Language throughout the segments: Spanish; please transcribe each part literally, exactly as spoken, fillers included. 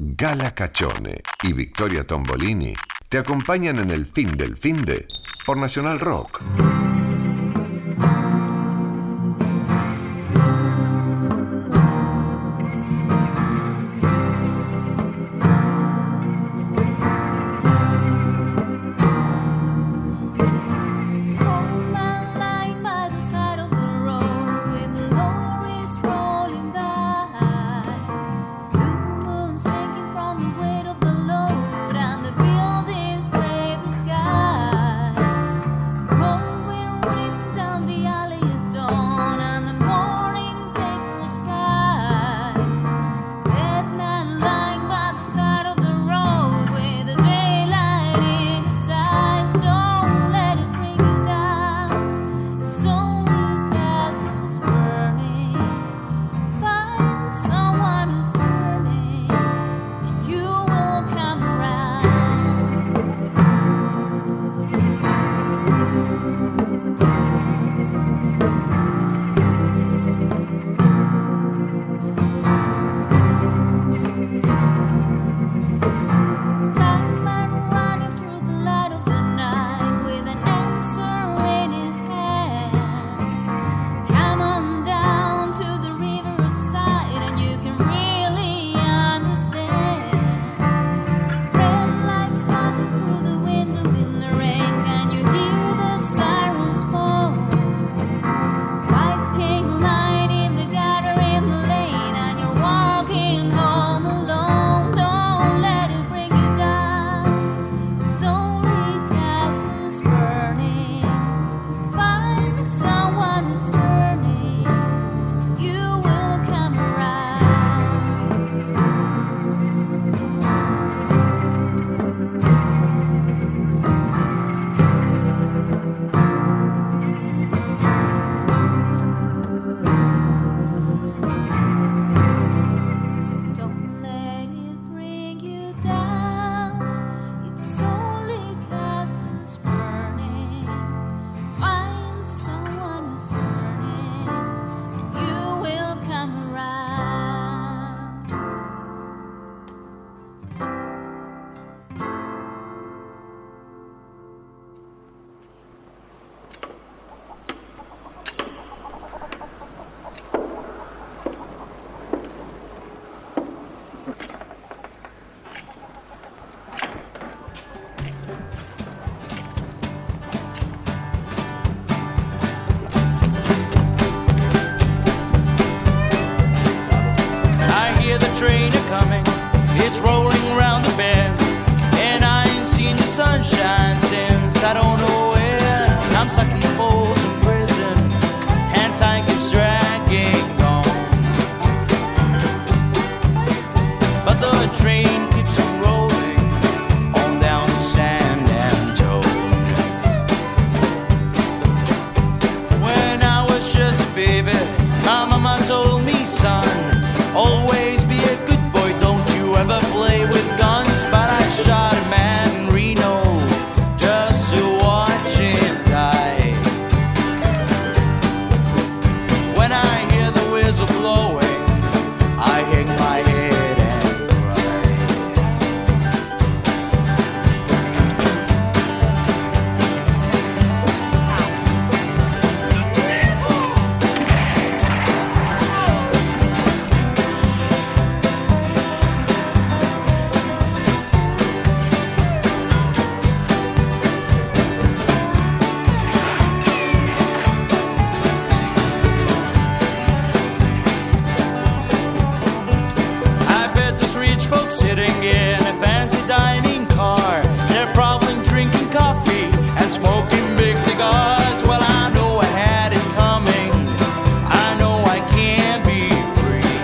Gala Cachone y Victoria Tombolini te acompañan en el fin del finde por Nacional Rock. Sunshine since I don't know when. I'm stuck in the poles in prison, and time keeps dragging on. But the train keeps on rolling on down to San Antonio. When I was just a baby, my mama told me, son, always be a good boy, don't you ever play with guns. But I shot a man just to watch him die. When I hear the whistle blowing, I hang my head and sitting in a fancy dining car. They're probably drinking coffee and smoking big cigars. Well, I know I had it coming, I know I can't be free.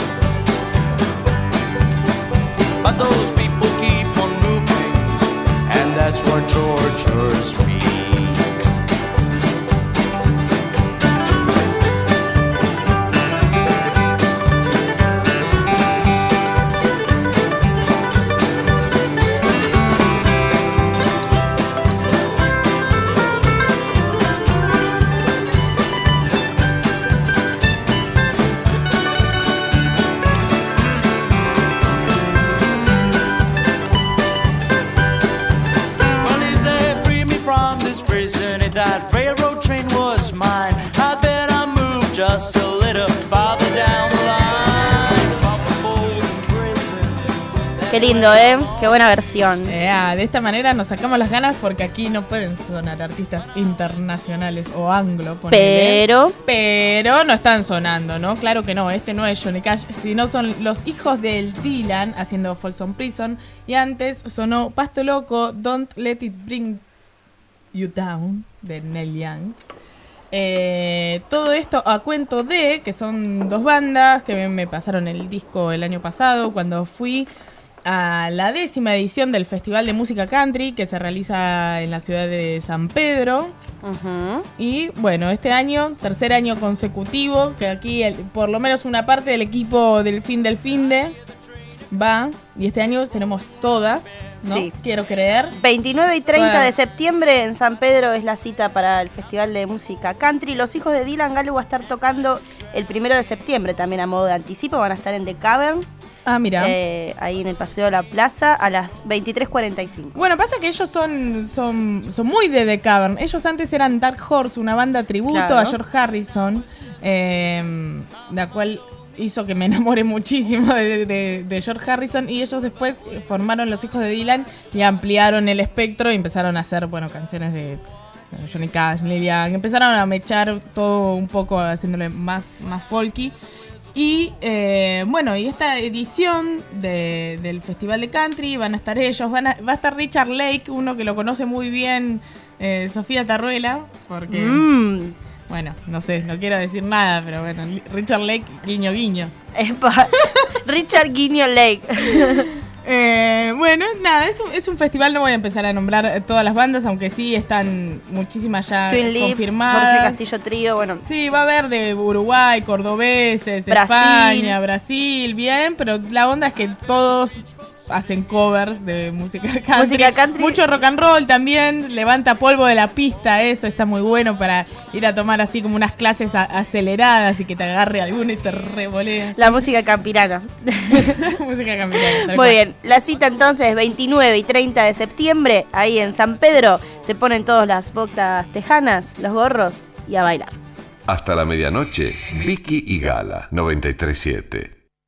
But those people keep on moving, and that's what tortures me. Qué lindo, ¿eh? Qué buena versión. Eh, ah, de esta manera nos sacamos las ganas porque aquí no pueden sonar artistas internacionales o anglo, ponele. Pero... Pero no están sonando, ¿no? Claro que no, este no es Johnny Cash, sino son los hijos del Dylan haciendo Folsom Prison. Y antes sonó Pasto Loco, Don't Let It Bring You Down, de Neil Young. Eh, todo esto a cuento de que son dos bandas que me, me pasaron el disco el año pasado cuando fui a la décima edición del Festival de Música Country que se realiza en la ciudad de San Pedro. Uh-huh. Y bueno, este año, tercer año consecutivo, que aquí el, por lo menos una parte del equipo del Fin del Finde va, y este año seremos todas, ¿no? Sí. Quiero creer. veintinueve y treinta Bueno. de septiembre en San Pedro es la cita para el Festival de Música Country. Los hijos de Dylan Galo va a estar tocando el primero de septiembre también a modo de anticipo. Van a estar en The Cavern, Ah, mira. eh, ahí en el Paseo de la Plaza, a las veintitrés cuarenta y cinco. Bueno, pasa que ellos son, son, son muy de The Cavern. Ellos antes eran Dark Horse, una banda tributo Claro. a George Harrison, eh, la cual hizo que me enamore muchísimo de, de, de George Harrison. Y ellos después formaron Los Hijos de Dylan y ampliaron el espectro y empezaron a hacer, bueno, canciones de Johnny Cash, Neil Young. Empezaron a mechar todo un poco, haciéndole más, más folky. Y eh, bueno, y esta edición de, del Festival de Country van a estar ellos, van a, va a estar Richard Lake, uno que lo conoce muy bien, eh, Sofía Tarruela, porque, Mm. bueno, no sé, no quiero decir nada, pero bueno, Richard Lake, guiño guiño. Epa. Richard Guiño Lake. Eh, bueno, nada, es un, es un festival, no voy a empezar a nombrar todas las bandas, aunque sí están muchísimas ya Twin Lips, confirmadas. Jorge Castillo Trío, bueno. Sí, va a haber de Uruguay, cordobeses, de Brasil. España, Brasil, bien, pero la onda es que todos hacen covers de música country. Música country. Mucho rock and roll también, levanta polvo de la pista, eso está muy bueno para ir a tomar así como unas clases a- aceleradas y que te agarre alguno y te revoleas. La música campirana. Música campirana. tal Muy cual. bien, la cita entonces veintinueve y treinta de septiembre, ahí en San Pedro, se ponen todas las botas tejanas, los gorros y a bailar. Hasta la medianoche, Vicky y Gala, noventa y tres siete.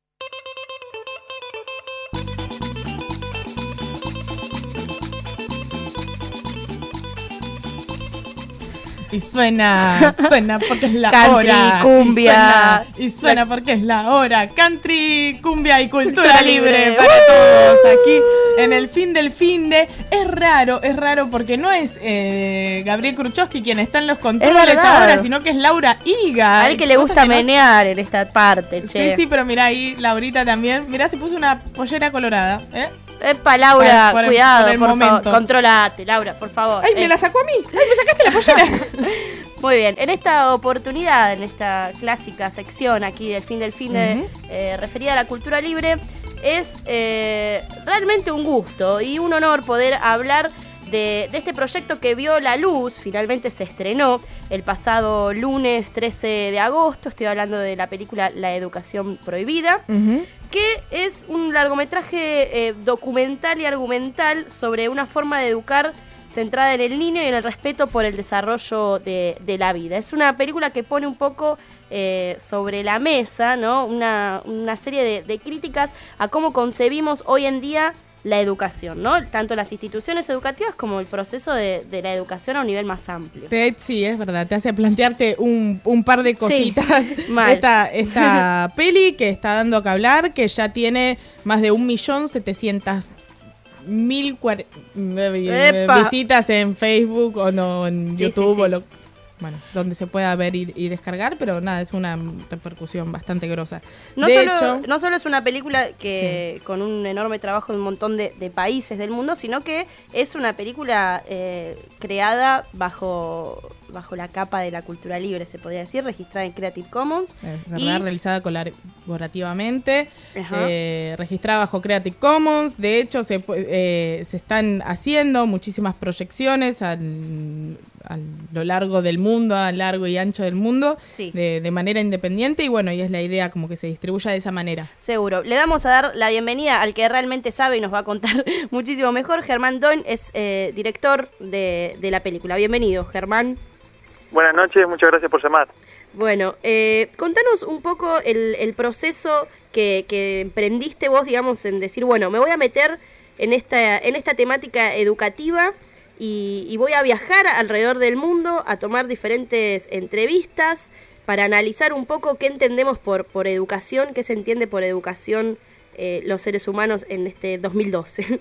Y suena, suena porque es la Country, hora. cumbia. Y suena, y suena porque es la hora. Country, cumbia y cultura Cultura libre libre. para todos aquí en el Fin del Finde. Es raro, es raro porque no es eh, Gabriel Kruchowski quien está en los controles verdad. ahora, sino que es Laura Higa. A él que le Cosa gusta que no- menear en esta parte, che. Sí, sí, pero mira ahí, Laurita también. Mirá, se puso una pollera colorada. ¿eh? Epa, Laura, Por el- cuidado, por el por, momento. favor. Controlate, Laura, por favor. ¡Ay, me Eh, la sacó a mí! ¡Ay, me sacaste la pollera! Muy bien, en esta oportunidad, en esta clásica sección aquí del Fin del Finde, Ujú. eh, referida a la cultura libre, es eh, realmente un gusto y un honor poder hablar de, de este proyecto que vio la luz, finalmente se estrenó el pasado lunes trece de agosto, estoy hablando de la película La Educación Prohibida, Ujú. que es un largometraje eh, documental y argumental sobre una forma de educar centrada en el niño y en el respeto por el desarrollo de, de la vida. Es una película que pone un poco eh, sobre la mesa, ¿no? Una, una serie de, de críticas a cómo concebimos hoy en día la educación, ¿no? Tanto las instituciones educativas como el proceso de, de la educación a un nivel más amplio. Te- sí, es verdad, te hace plantearte un, un par de cositas. mal. Esta, esta peli que está dando que hablar, que ya tiene más de un millón setecientos mil ¡Epa! visitas en Facebook o no en Sí, YouTube sí, sí. o lo, bueno, donde se pueda ver y, y descargar, pero nada, es una repercusión bastante grosa. No, de solo, hecho, no solo es una película que con un enorme trabajo de un montón de, de países del mundo, sino que es una película eh, creada bajo, bajo la capa de la cultura libre, se podría decir, registrada en Creative Commons. es verdad, y- realizada colaborativamente, Ajá. eh, registrada bajo Creative Commons. De hecho, se, pu- eh, se están haciendo muchísimas proyecciones al, a lo largo del mundo, a largo y ancho del mundo, Sí. de, de manera independiente. Y bueno, y es la idea como que se distribuya de esa manera. Seguro. Le vamos a dar la bienvenida al que realmente sabe y nos va a contar muchísimo mejor. Germán Doin es eh, director de, de la película. Bienvenido, Germán. Buenas noches, muchas gracias por llamar. Bueno, eh, contanos un poco el, el proceso que, que emprendiste vos, digamos, en decir, bueno, me voy a meter en esta, en esta temática educativa y, y voy a viajar alrededor del mundo a tomar diferentes entrevistas para analizar un poco qué entendemos por, por educación, qué se entiende por educación eh, los seres humanos en este dos mil doce.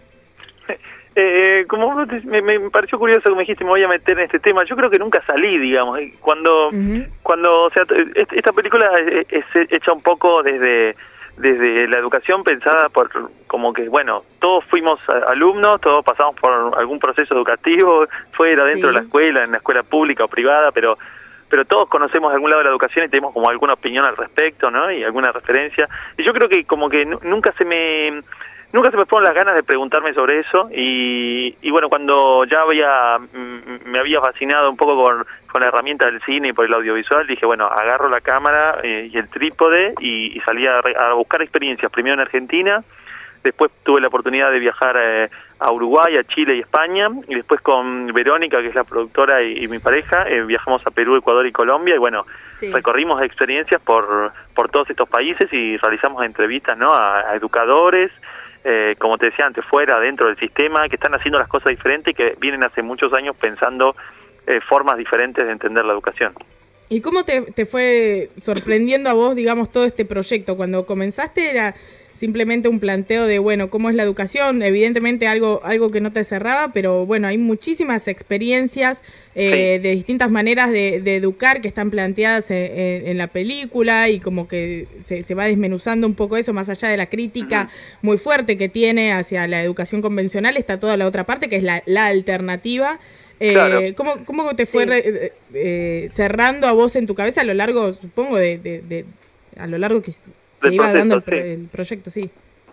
Eh, como me, me pareció curioso que me dijiste me voy a meter en este tema. Yo creo que nunca salí, digamos, cuando uh-huh. cuando o sea, esta película es, es hecha un poco desde desde la educación pensada por como que bueno, todos fuimos alumnos, todos pasamos por algún proceso educativo fuera, dentro sí. de la escuela, en la escuela pública o privada, pero pero todos conocemos de algún lado de la educación y tenemos como alguna opinión al respecto, ¿no? Y alguna referencia. Y yo creo que como que n- nunca se me Nunca se me fueron las ganas de preguntarme sobre eso y, y bueno, cuando ya había me había fascinado un poco con, con la herramienta del cine y por el audiovisual, dije, bueno, agarro la cámara eh, y el trípode y, y salí a, a buscar experiencias, primero en Argentina, después tuve la oportunidad de viajar eh, a Uruguay, a Chile y España, y después con Verónica, que es la productora y, y mi pareja, eh, viajamos a Perú, Ecuador y Colombia, y bueno, sí. recorrimos experiencias por, por todos estos países y realizamos entrevistas, ¿no? a, a educadores, Eh, como te decía antes, fuera, dentro del sistema, que están haciendo las cosas diferentes y que vienen hace muchos años pensando eh, formas diferentes de entender la educación. ¿Y cómo te, te fue sorprendiendo a vos, digamos, todo este proyecto? Cuando comenzaste era simplemente un planteo de, bueno, ¿cómo es la educación? Evidentemente algo algo que no te cerraba, pero bueno, hay muchísimas experiencias eh, sí. de distintas maneras de, de educar que están planteadas en, en la película y como que se, se va desmenuzando un poco eso, más allá de la crítica uh-huh. muy fuerte que tiene hacia la educación convencional, está toda la otra parte que es la, la alternativa. Eh, claro. ¿cómo, ¿Cómo te fue sí. re, eh, cerrando a vos en tu cabeza a lo largo, supongo, de, de, de a lo largo que se iba proceso, dando el, pro, sí. el proyecto, sí?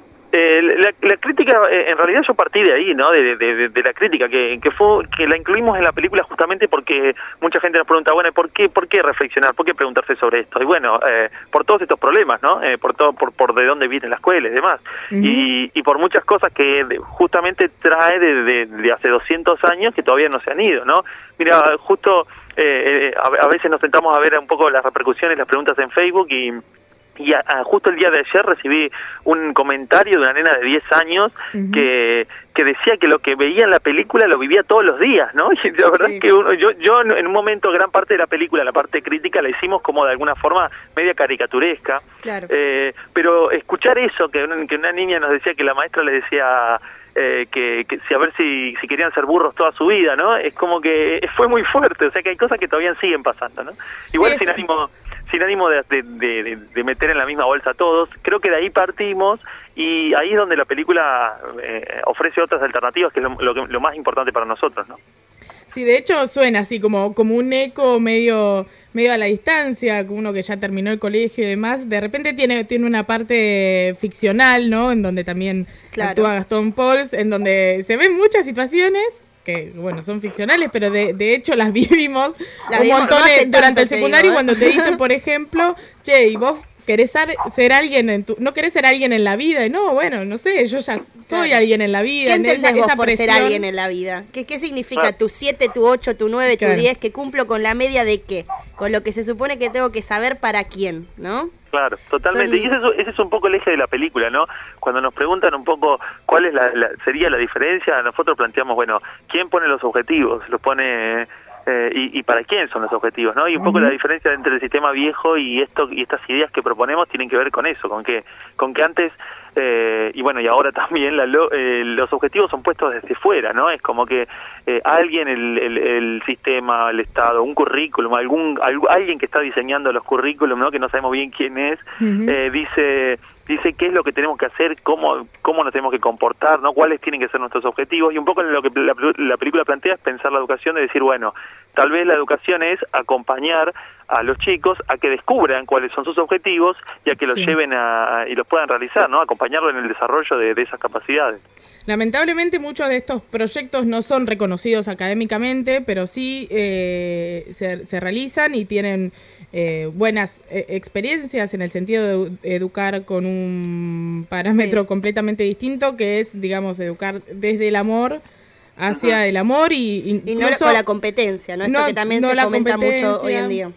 Eh, la, la crítica, eh, en realidad yo partí de ahí, ¿no? De, de, de, de la crítica, que, que fue que la incluimos en la película justamente porque mucha gente nos pregunta, bueno, ¿por qué, por qué reflexionar? ¿Por qué preguntarse sobre esto? Y bueno, eh, por todos estos problemas, ¿no? Eh, por todo, por, por de dónde viene la escuela y demás. Uh-huh. Y, y por muchas cosas que justamente trae de, de, de hace doscientos años que todavía no se han ido, ¿no? Mira, justo eh, a, a veces nos sentamos a ver un poco las repercusiones, las preguntas en Facebook y... Y a, a, justo el día de ayer recibí un comentario de una nena de diez años uh-huh. que que decía que lo que veía en la película lo vivía todos los días, ¿no? Y la verdad sí. es que uno, yo yo en un momento gran parte de la película, la parte crítica, la hicimos como de alguna forma media caricaturesca. Claro. Eh, pero escuchar eso, que una, que una niña nos decía que la maestra le decía... Eh, que, que si a ver si, si querían ser burros toda su vida, ¿no? Es como que fue muy fuerte, o sea que hay cosas que todavía siguen pasando, ¿no? Igual sí, sin ánimo sin ánimo de, de, de, de meter en la misma bolsa a todos, creo que de ahí partimos y ahí es donde la película eh, ofrece otras alternativas, que es lo, lo, lo más importante para nosotros, ¿no? Sí, de hecho suena así como, como un eco medio medio a la distancia, como uno que ya terminó el colegio y demás. De repente tiene tiene una parte ficcional, ¿no? En donde también claro. actúa Gastón Pauls, en donde se ven muchas situaciones que, bueno, son ficcionales, pero de, de hecho las vivimos la un montón no de, durante el secundario digo, ¿eh? Cuando te dicen, por ejemplo, che, y vos querés ser, ser alguien en tu, no querés ser alguien en la vida, y no, bueno, no sé, yo ya soy claro. alguien en la vida. ¿Qué entendés esa, vos esa por ser alguien en la vida? ¿Qué, qué significa ah. tu siete, tu ocho, tu nueve, claro. tu diez? ¿Que cumplo con la media de qué? Con lo que se supone que tengo que saber para quién, ¿no? Claro, totalmente. Son... Y ese es, ese es un poco el eje de la película, ¿no? Cuando nos preguntan un poco cuál es la, la sería la diferencia, nosotros planteamos, bueno, ¿quién pone los objetivos? Los pone... Eh, y, y para quién son los objetivos, ¿no? Y un uh-huh. poco la diferencia entre el sistema viejo y esto y estas ideas que proponemos tienen que ver con eso, con que con que antes eh, y bueno y ahora también la, lo, eh, los objetivos son puestos desde fuera, ¿no? Es como que eh, alguien, el, el, el sistema, el Estado, un currículum, algún, algún alguien que está diseñando los currículum, ¿no? Que no sabemos bien quién es, uh-huh. eh, dice dice qué es lo que tenemos que hacer, cómo cómo nos tenemos que comportar, ¿no? Cuáles tienen que ser nuestros objetivos y un poco lo que la, la película plantea es pensar la educación, de decir, bueno, tal vez la educación es acompañar a los chicos a que descubran cuáles son sus objetivos y a que los sí. lleven a, a y los puedan realizar, ¿no? Acompañarlo en el desarrollo de, de esas capacidades. Lamentablemente muchos de estos proyectos no son reconocidos académicamente, pero sí eh, se, se realizan y tienen eh, buenas eh, experiencias en el sentido de educar con un parámetro sí. completamente distinto, que es, digamos, educar desde el amor hacia uh-huh. el amor y incluso... Y no con la competencia, ¿no? Esto no, que también no se fomenta mucho hoy en día.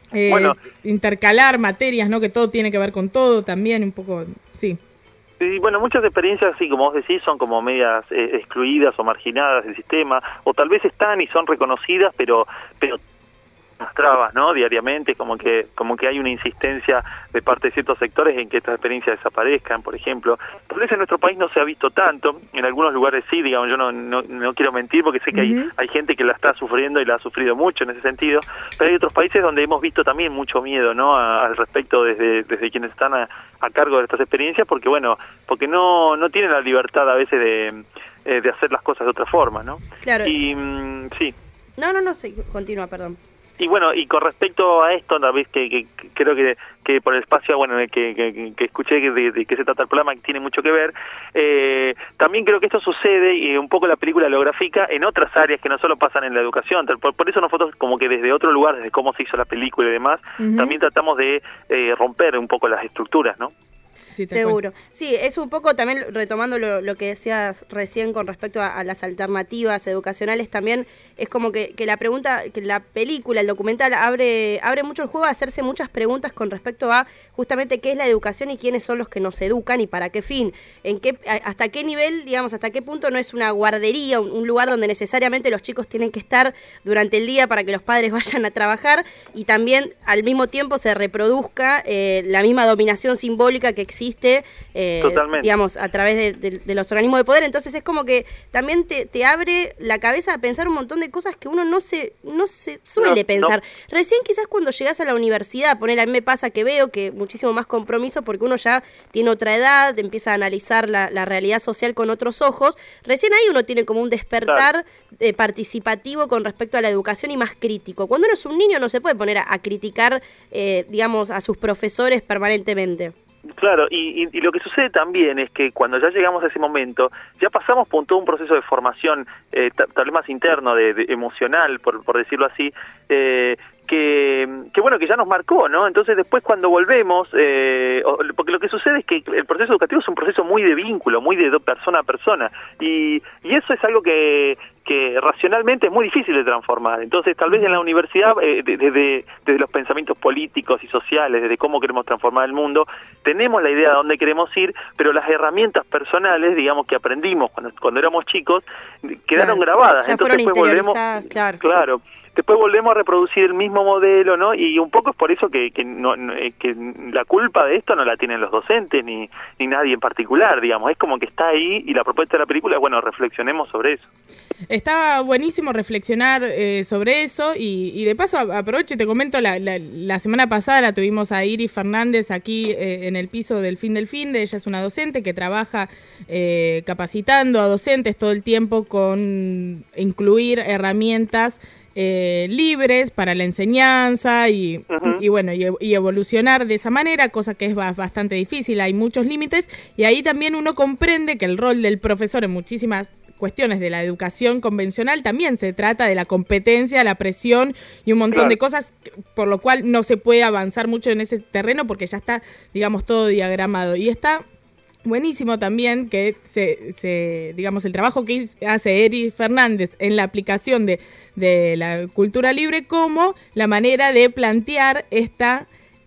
eh, Bueno. intercalar materias, ¿no? Que todo tiene que ver con todo también, un poco, sí. Sí, bueno, muchas experiencias, sí, como vos decís, son como medias eh, excluidas o marginadas del sistema, o tal vez están y son reconocidas, pero pero las trabas, ¿no? Diariamente, como que como que hay una insistencia de parte de ciertos sectores en que estas experiencias desaparezcan, por ejemplo. Tal vez en nuestro país no se ha visto tanto, en algunos lugares sí, digamos, yo no no, no quiero mentir porque sé que hay, Uh-huh. hay gente que la está sufriendo y la ha sufrido mucho en ese sentido, pero hay otros países donde hemos visto también mucho miedo, ¿no? A, al respecto desde desde quienes están a, a cargo de estas experiencias, porque bueno, porque no no tienen la libertad a veces de, eh, de hacer las cosas de otra forma, ¿no? Claro. Y mm, sí. No, no, no, sí, continúa, perdón. Y bueno, y con respecto a esto, una vez que, que, que creo que, que por el espacio, bueno, en el que, que, que escuché que de, de qué se trata el programa, que tiene mucho que ver, eh, también creo que esto sucede, y un poco la película lo grafica, en otras áreas que no solo pasan en la educación. Por, por eso nosotros, como que desde otro lugar, desde cómo se hizo la película y demás, Uh-huh. también tratamos de eh, romper un poco las estructuras, ¿no? Sí, tal Seguro. Sí, es un poco también retomando lo, lo que decías recién con respecto a, a las alternativas educacionales, también es como que, que la pregunta, que la película, el documental abre abre mucho el juego a hacerse muchas preguntas con respecto a justamente qué es la educación y quiénes son los que nos educan y para qué fin, en qué a- hasta qué nivel, digamos, hasta qué punto no es una guardería, un, un lugar donde necesariamente los chicos tienen que estar durante el día para que los padres vayan a trabajar y también al mismo tiempo se reproduzca eh, la misma dominación simbólica que existe Eh, Totalmente. digamos, a través de, de- de los organismos de poder. Entonces es como que también te, te abre la cabeza a pensar un montón de cosas que uno no se, no se suele No, pensar. Recién quizás cuando llegas a la universidad, poner a mí me pasa que veo que muchísimo más compromiso porque uno ya tiene otra edad, empieza a analizar la, la realidad social con otros ojos. Recién ahí uno tiene como un despertar eh, participativo con respecto a la educación y más crítico. Cuando uno es un niño no se puede poner a, a criticar, eh, digamos, a sus profesores permanentemente. Claro, y, y, y lo que sucede también es que cuando ya llegamos a ese momento, ya pasamos por todo un proceso de formación, eh, ta- tal vez más interno, de, de emocional, por, por decirlo así, eh, que, que bueno, que ya nos marcó, ¿no? Entonces después cuando volvemos, eh, o- porque lo que sucede es que el proceso educativo es un proceso muy de vínculo, muy de do- persona a persona, y, y eso es algo que, que racionalmente es muy difícil de transformar. Entonces tal vez en la universidad, eh, de- desde, desde los pensamientos políticos y sociales, desde cómo queremos transformar el mundo, tenemos la idea de dónde queremos ir, pero las herramientas personales, digamos, que aprendimos cuando, cuando éramos chicos, quedaron Claro. grabadas. Ya Entonces fueron después volvemos, interiorizadas, claro. claro. Después volvemos a reproducir el mismo modelo, ¿no? Y un poco es por eso que, que, no, no- eh, que la culpa de esto no la tienen los docentes ni, ni nadie en particular, digamos. Es como que está ahí y la propuesta de la película es, bueno, reflexionemos sobre eso. Está buenísimo reflexionar eh, sobre eso y, y de paso a- aprovecho y te comento, la, la, la semana pasada la tuvimos a Iris Fernández aquí eh, en el piso del Fin del Finde. Ella es una docente que trabaja eh, capacitando a docentes todo el tiempo con incluir herramientas eh, libres para la enseñanza y, Ujú. y bueno, y, y evolucionar de esa manera, cosa que es ba- bastante difícil, hay muchos límites y ahí también uno comprende que el rol del profesor en muchísimas cuestiones de la educación convencional también se trata de la competencia, la presión y un montón Claro. de cosas, por lo cual no se puede avanzar mucho en ese terreno porque ya está, digamos, todo diagramado. Y está buenísimo también que se, se digamos, el trabajo que hace Eri Fernández en la aplicación de, de la cultura libre como la manera de plantear esta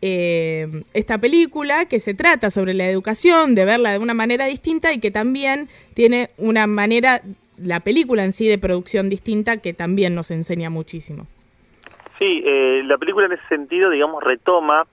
eh, esta película que se trata sobre la educación, de verla de una manera distinta y que también tiene una manera, la película en sí, de producción distinta que también nos enseña muchísimo. Sí, eh, la película en ese sentido, digamos, retoma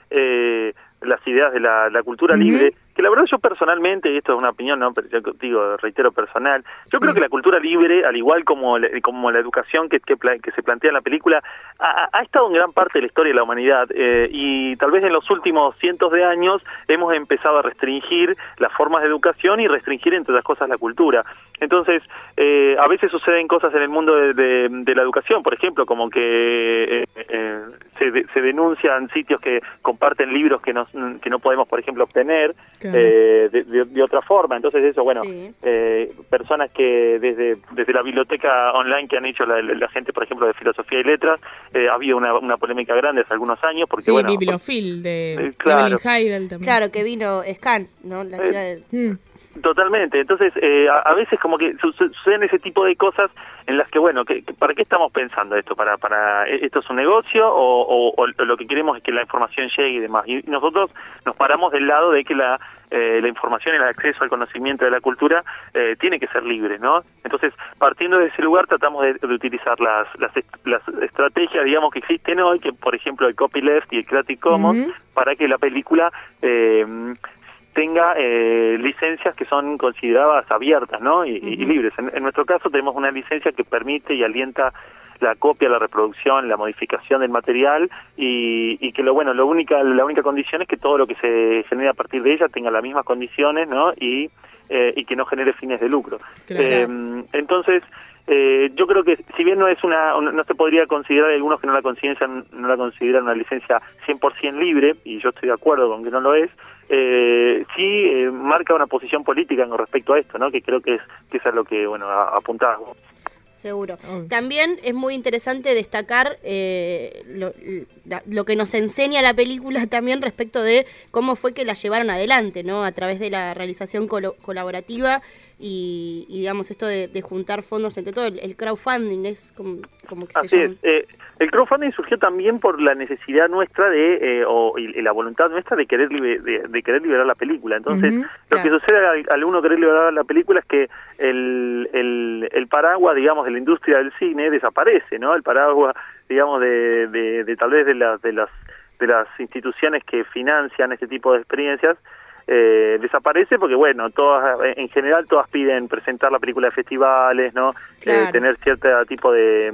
eh, las ideas de la, la cultura Ujú. libre, que la verdad yo personalmente, y esto es una opinión, no, pero yo digo, reitero, personal, yo Sí. creo que la cultura libre, al igual como la, como la educación que, que, pla- que se plantea en la película, ha, ha estado en gran parte de la historia de la humanidad, eh, y tal vez en los últimos cientos de años hemos empezado a restringir las formas de educación y restringir, entre otras cosas, la cultura. Entonces, eh, a veces suceden cosas en el mundo de, de, de la educación, por ejemplo, como que eh, eh, se, de, se denuncian sitios que comparten libros que, nos, que no podemos, por ejemplo, obtener, Claro. eh, de, de, de otra forma. Entonces eso, bueno, Sí. eh, personas que desde desde la biblioteca online que han hecho la, la gente, por ejemplo, de filosofía y letras, eh, ha habido una, una polémica grande hace algunos años, porque Sí, bueno... Bibliofil de eh, claro. Evelyn Heidel también. Claro, que vino Scan, ¿no? La Eh, chica del... Mm. Totalmente. Entonces, eh, a, a veces como que su, su, suceden ese tipo de cosas en las que, bueno, que, que, ¿para qué estamos pensando esto? ¿Para para esto es un negocio o, o, o lo que queremos es que la información llegue y demás? Y nosotros nos paramos del lado de que la eh, la información y el acceso al conocimiento de la cultura eh, tiene que ser libre, ¿no? Entonces, partiendo de ese lugar, tratamos de, de utilizar las, las las estrategias, digamos, que existen hoy, que por ejemplo el copyleft y el Creative Commons, uh-huh. para que la película eh, tenga eh, licencias que son consideradas abiertas, ¿no? Y, uh-huh. y libres. En, en nuestro caso tenemos una licencia que permite y alienta la copia, la reproducción, la modificación del material y, y que lo bueno, lo única, la única condición es que todo lo que se genere a partir de ella tenga las mismas condiciones, ¿no? Y, eh, y que no genere fines de lucro. Claro. Eh, entonces, eh, yo creo que si bien no es una, no se podría considerar, hay algunos que no la consideran, no la consideran una licencia cien por ciento libre, y yo estoy de acuerdo con que no lo es, eh, sí eh, marca una posición política con respecto a esto, ¿no? Que creo que es, que es a lo que, bueno, apuntabas vos. Seguro. También es muy interesante destacar eh, lo, lo que nos enseña la película también respecto de cómo fue que la llevaron adelante, ¿no? A través de la realización colo- colaborativa y, y, digamos, esto de, de juntar fondos entre todo. El, el crowdfunding es como, como que Así se llama. es. Eh, el crowdfunding surgió también por la necesidad nuestra de, eh, o y, y la voluntad nuestra de querer liber, de, de querer liberar la película. Entonces, uh-huh, lo claro. que sucede al, al uno querer liberar la película es que el, el, el paraguas, digamos, de la industria del cine desaparece, ¿no? El paraguas, digamos, de, de, de tal vez de las de las de las instituciones que financian este tipo de experiencias eh, desaparece porque, bueno, todas en general todas piden presentar la película de festivales, ¿no? Claro. Eh, tener cierto tipo de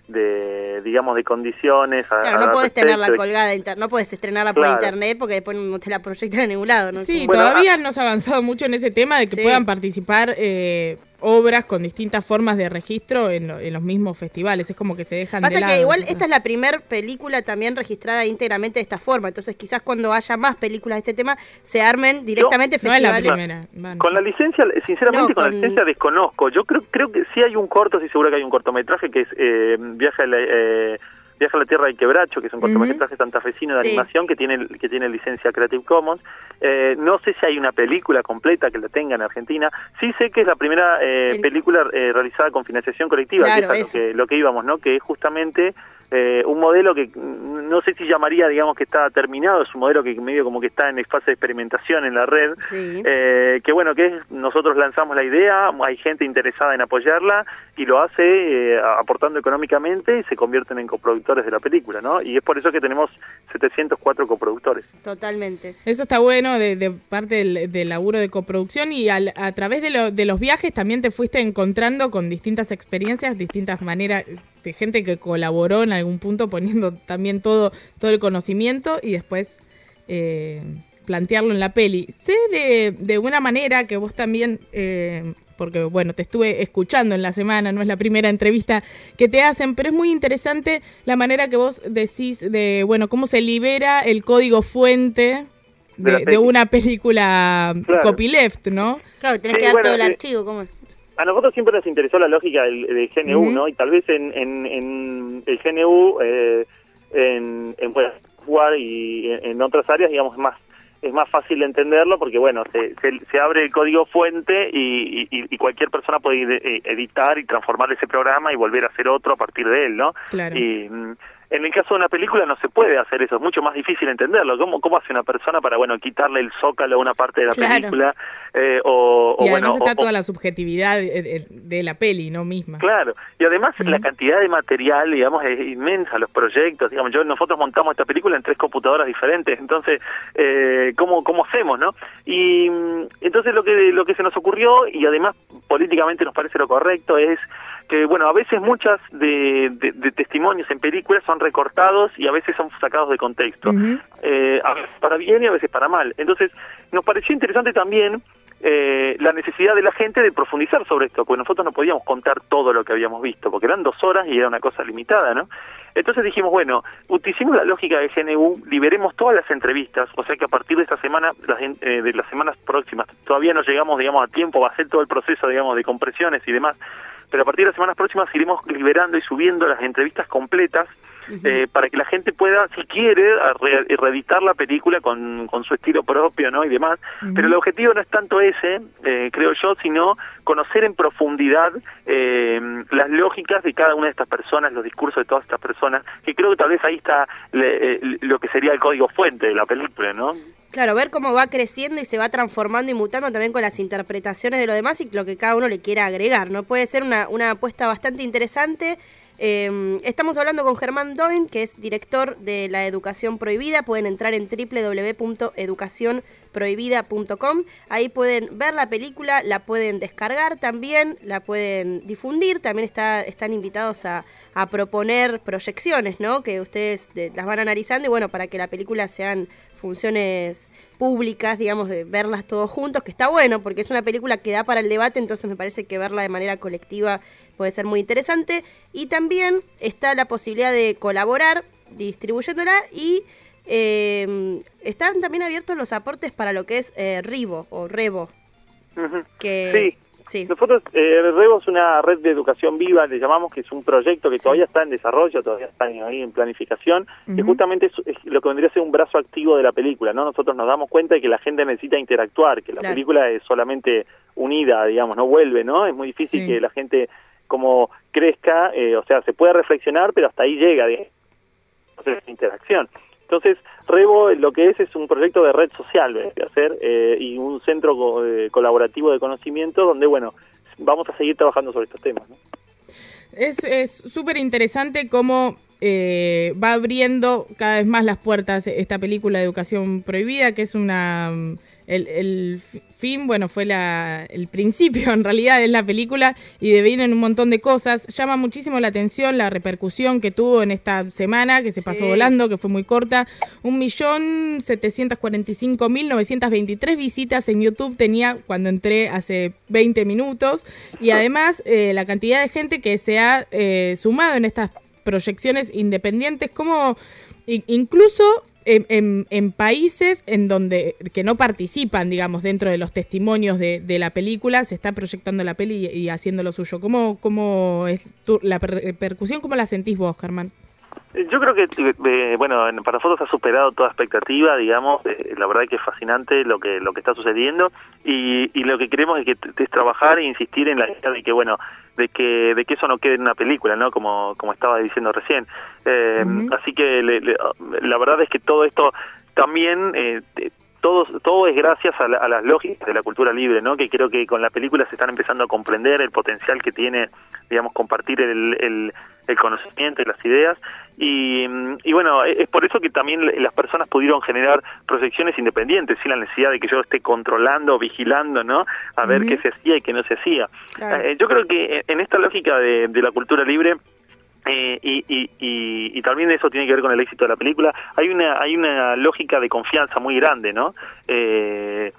de digamos de condiciones. Claro, a, no puedes tenerla colgada, inter- no puedes estrenarla por claro. internet porque después no te la proyectan en ningún lado, ¿no? Sí, bueno, todavía a- no se ha avanzado mucho en ese tema de que sí. puedan participar eh, obras con distintas formas de registro en, lo, en los mismos festivales. Es como que se dejan Pasa de lado. que igual esta es la primera película también registrada íntegramente de esta forma, entonces quizás cuando haya más películas de este tema se armen directamente no, festivales. No es la primera. Bueno. Con la licencia, sinceramente no, con... con la licencia desconozco. Yo creo creo que sí hay un corto, sí seguro que hay un cortometraje que es eh, Viaje a la... Eh, Viaja a la Tierra del Quebracho, que es un cortometraje uh-huh. santafesino de sí. animación que tiene que tiene licencia Creative Commons. Eh, no sé si hay una película completa que la tenga en Argentina. Sí sé que es la primera eh, El... película eh, realizada con financiación colectiva, claro, que es a lo que, lo que íbamos, ¿no? Que es justamente eh, un modelo que no sé si llamaría, digamos, que está terminado, es un modelo que medio como que está en fase de experimentación en la red. Sí. Eh, que bueno, que es, nosotros lanzamos la idea, hay gente interesada en apoyarla y lo hace eh, aportando económicamente y se convierten en coproductores de la película, ¿no? Y es por eso que tenemos setecientos cuatro coproductores. Totalmente. Eso está bueno de, de parte del, del laburo de coproducción y al, a través de, lo, de los viajes también te fuiste encontrando con distintas experiencias, distintas maneras de gente que colaboró en algún punto poniendo también todo, todo el conocimiento y después eh, plantearlo en la peli. Sé de, de una manera que vos también... Eh, porque, bueno, te estuve escuchando en la semana, no es la primera entrevista que te hacen, pero es muy interesante la manera que vos decís de, bueno, cómo se libera el código fuente de, de, de una película claro. copyleft, ¿no? Claro, tenés sí, que dar bueno, todo el eh, archivo, ¿cómo es? A nosotros siempre nos interesó la lógica del, del G N U, uh-huh. ¿no? Y tal vez en, en, en el G N U, eh, en, en pues, jugar y en, en otras áreas, digamos, más es más fácil de entenderlo porque, bueno, se, se, se abre el código fuente y, y, y cualquier persona puede editar y transformar ese programa y volver a hacer otro a partir de él, ¿no? Claro. Y en el caso de una película no se puede hacer eso, es mucho más difícil entenderlo. ¿Cómo, cómo hace una persona para, bueno, quitarle el zócalo a una parte de la claro. película? Eh, o, y o, además bueno, está o, toda la subjetividad de, de la peli, ¿no? Misma. Claro, y además uh-huh. la cantidad de material, digamos, es inmensa, los proyectos, digamos, yo nosotros montamos esta película en tres computadoras diferentes, entonces, eh, ¿cómo, cómo hacemos, no? Y entonces lo que lo que se nos ocurrió, y además políticamente nos parece lo correcto, es que, bueno, a veces muchas de, de, de testimonios en películas son recortados y a veces son sacados de contexto, uh-huh. eh, a veces para bien y a veces para mal. Entonces, nos pareció interesante también eh, la necesidad de la gente de profundizar sobre esto, porque nosotros no podíamos contar todo lo que habíamos visto, porque eran dos horas y era una cosa limitada, ¿no? Entonces dijimos, bueno, utilicemos la lógica del G N U, liberemos todas las entrevistas, o sea que a partir de esta semana, las, eh, de las semanas próximas, todavía no llegamos, digamos, a tiempo, va a ser todo el proceso, digamos, de compresiones y demás, pero a partir de las semanas próximas iremos liberando y subiendo las entrevistas completas uh-huh. eh, para que la gente pueda, si quiere, re reeditar la película con, con su estilo propio, ¿no? Y demás. Uh-huh. Pero el objetivo no es tanto ese, eh, creo yo, sino conocer en profundidad eh, las lógicas de cada una de estas personas, los discursos de todas estas personas, que creo que tal vez ahí está le, eh, lo que sería el código fuente de la película, ¿no? Claro, ver cómo va creciendo y se va transformando y mutando también con las interpretaciones de lo demás y lo que cada uno le quiera agregar, ¿no? Puede ser una, una apuesta bastante interesante. Eh, estamos hablando con Germán Doin, que es director de La Educación Prohibida. Pueden entrar en doble u doble u doble u punto educación prohibida punto com. Ahí pueden ver la película, la pueden descargar también, la pueden difundir. También está, están invitados a, a proponer proyecciones, ¿no? Que ustedes de, las van analizando y bueno, para que la película sean funciones públicas, digamos, de verlas todos juntos, que está bueno, porque es una película que da para el debate, entonces me parece que verla de manera colectiva puede ser muy interesante. Y también está la posibilidad de colaborar distribuyéndola y eh, están también abiertos los aportes para lo que es eh, Rivo o Revo. Uh-huh. Que, sí. sí. Nosotros, eh, Revo es una red de educación viva, le llamamos, que es un proyecto que sí. todavía está en desarrollo, todavía está ahí en planificación, uh-huh. que justamente es, es lo que vendría a ser un brazo activo de la película, ¿no? Nosotros nos damos cuenta de que la gente necesita interactuar, que la claro. película es solamente unida, digamos, no vuelve, ¿no? Es muy difícil sí. que la gente como crezca, eh, o sea, se puede reflexionar, pero hasta ahí llega, digamos, esa interacción. Entonces, Revo lo que es es un proyecto de red social, de hacer, eh, y un centro co eh, colaborativo de conocimiento donde, bueno, vamos a seguir trabajando sobre estos temas, ¿no? Es súper interesante cómo eh, va abriendo cada vez más las puertas esta película de Educación Prohibida, que es una... El, el fin, bueno, fue la, el principio, en realidad, es la película y devienen un montón de cosas. Llama muchísimo la atención la repercusión que tuvo en esta semana, que se pasó sí. volando, que fue muy corta. un millón setecientos cuarenta y cinco mil novecientos veintitrés visitas en YouTube tenía cuando entré hace veinte minutos. Y además, eh, la cantidad de gente que se ha eh, sumado en estas proyecciones independientes, como incluso... En, en, en países en donde que no participan, digamos, dentro de los testimonios de, de la película, se está proyectando la peli y, y haciendo lo suyo. ¿Cómo, cómo es tu, la repercusión? ¿Cómo la sentís vos, Germán? Yo creo que, eh, bueno, para nosotros ha superado toda expectativa, digamos, eh, la verdad que es fascinante lo que lo que está sucediendo y, y lo que queremos es, que, es trabajar e insistir en la idea de que, bueno, de que de que eso no quede en una película, ¿no? Como como estaba diciendo recién. Eh, uh-huh. Así que le, le, la verdad es que todo esto también... Eh, Todo, todo es gracias a, la, a las lógicas de la cultura libre, ¿no? Que creo que con la película se están empezando a comprender el potencial que tiene, digamos, compartir el, el, el conocimiento y las ideas. Y, y bueno, es por eso que también las personas pudieron generar proyecciones independientes, sin la necesidad de que yo esté controlando, vigilando, ¿no? A ver uh-huh. qué se hacía y qué no se hacía. Claro. Eh, yo creo que en esta lógica de, de la cultura libre, Eh, y, y, y, y también eso tiene que ver con el éxito de la película. Hay una hay una lógica de confianza muy grande, ¿no? Eh,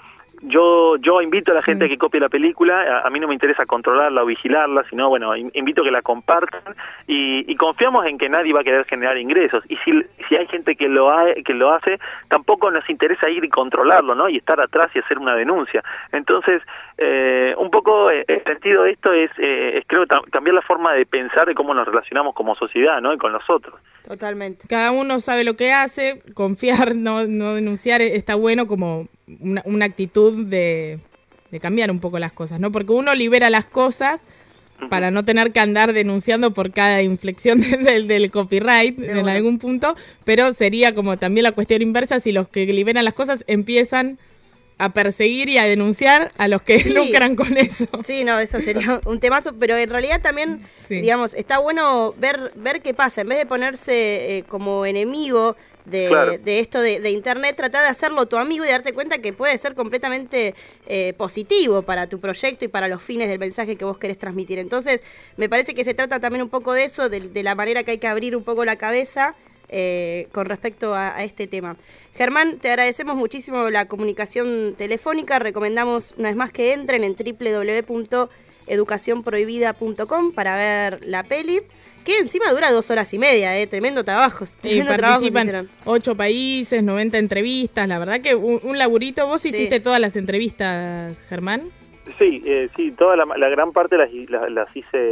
yo yo invito a la sí. gente a que copie la película. A, a mí no me interesa controlarla o vigilarla, sino, bueno, invito a que la compartan y, y confiamos en que nadie va a querer generar ingresos. Y si si hay gente que lo ha, que lo hace, tampoco nos interesa ir y controlarlo, ¿no? Y estar atrás y hacer una denuncia. Entonces, eh, un poco eh, el sentido de esto es, eh, es creo, cambiar la forma de pensar de cómo nos relacionamos como sociedad, ¿no? Y con los otros. Totalmente. Cada uno sabe lo que hace, confiar, no, no denunciar, está bueno como una, una actitud de, de cambiar un poco las cosas, ¿no? Porque uno libera las cosas para no tener que andar denunciando por cada inflexión del, del copyright sí, en bueno. algún punto, pero sería como también la cuestión inversa si los que liberan las cosas empiezan a perseguir y a denunciar a los que sí. lucran con eso. Sí, no, eso sería un temazo, pero en realidad también, sí. digamos, está bueno ver ver qué pasa, en vez de ponerse eh, como enemigo de, claro. de esto de, de internet, tratar de hacerlo tu amigo y darte cuenta que puede ser completamente eh, positivo para tu proyecto y para los fines del mensaje que vos querés transmitir. Entonces, me parece que se trata también un poco de eso, de, de la manera que hay que abrir un poco la cabeza Eh, con respecto a, a este tema. Germán, te agradecemos muchísimo la comunicación telefónica, recomendamos una vez más que entren en doble u doble u doble u punto educación prohibida punto com para ver la peli, que encima dura dos horas y media, eh, tremendo trabajo. Tremendo y participan ocho países, noventa entrevistas, la verdad que un, un laburito. ¿Vos sí. hiciste todas las entrevistas, Germán? Sí, eh, sí, toda la, la gran parte las, las, las hice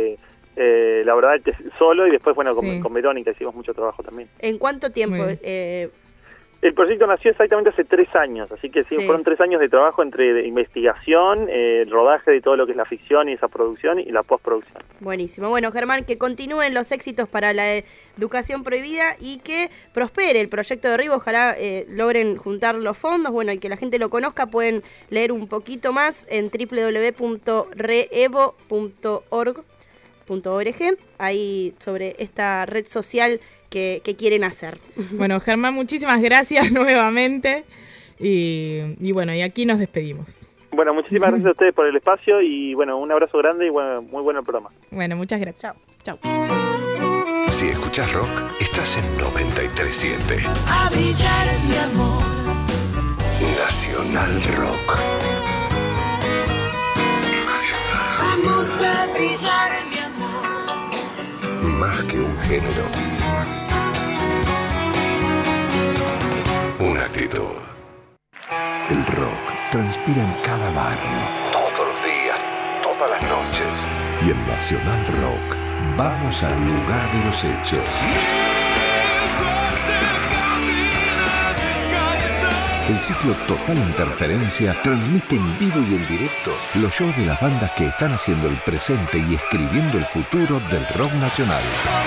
Eh, la verdad que solo y después, bueno, con, Sí. con Verónica hicimos mucho trabajo también. ¿En cuánto tiempo? Muy bien. Eh, El proyecto nació exactamente hace tres años, así que sí, Sí. fueron tres años de trabajo entre de investigación, eh, el rodaje de todo lo que es la ficción y esa producción y la postproducción. buenísimo. Bueno, Germán, que continúen los éxitos para la educación prohibida y que prospere el proyecto de Rivo. Ojalá eh, logren juntar los fondos, bueno, y que la gente lo conozca. Pueden leer un poquito más en doble u doble u doble u punto reevo punto org. .org, ahí sobre esta red social que, que quieren hacer. Bueno, Germán, muchísimas gracias nuevamente. Y, y bueno, y aquí nos despedimos. Bueno, muchísimas gracias a ustedes por el espacio y bueno, un abrazo grande y bueno, muy bueno el programa. Bueno, muchas gracias. Chao. Si escuchas rock, estás en noventa y tres siete. A brillar, mi amor. Nacional Rock. Vamos a brillar, mi amor. Más que un género. Una actitud. El rock transpira en cada barrio. Todos los días, todas las noches. Y en Nacional Rock, vamos al lugar de los hechos. El ciclo Total Interferencia transmite en vivo y en directo los shows de las bandas que están haciendo el presente y escribiendo el futuro del rock nacional.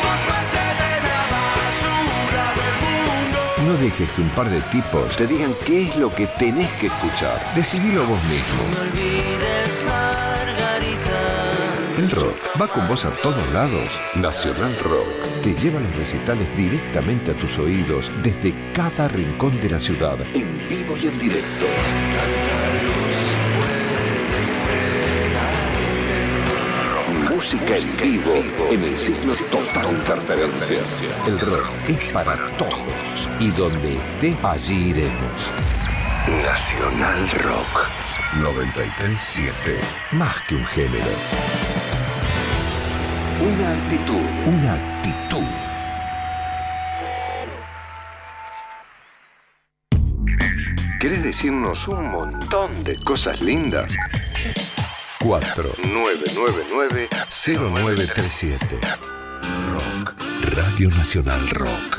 No dejes que un par de tipos te digan qué es lo que tenés que escuchar. Decidilo vos mismo. No olvides, Margarita. El rock va con vos a todos lados. Nacional Rock te lleva los recitales directamente a tus oídos desde cada rincón de la ciudad, en vivo y en directo. Música en vivo en el ciclo Total Interferencia. El rock es para todos y donde esté, allí iremos. Nacional Rock noventa y tres siete. Más que un género. Una actitud. Una actitud. ¿Querés decirnos un montón de cosas lindas? cuatro nueve nueve nueve cero nueve tres siete. Rock. Radio Nacional Rock.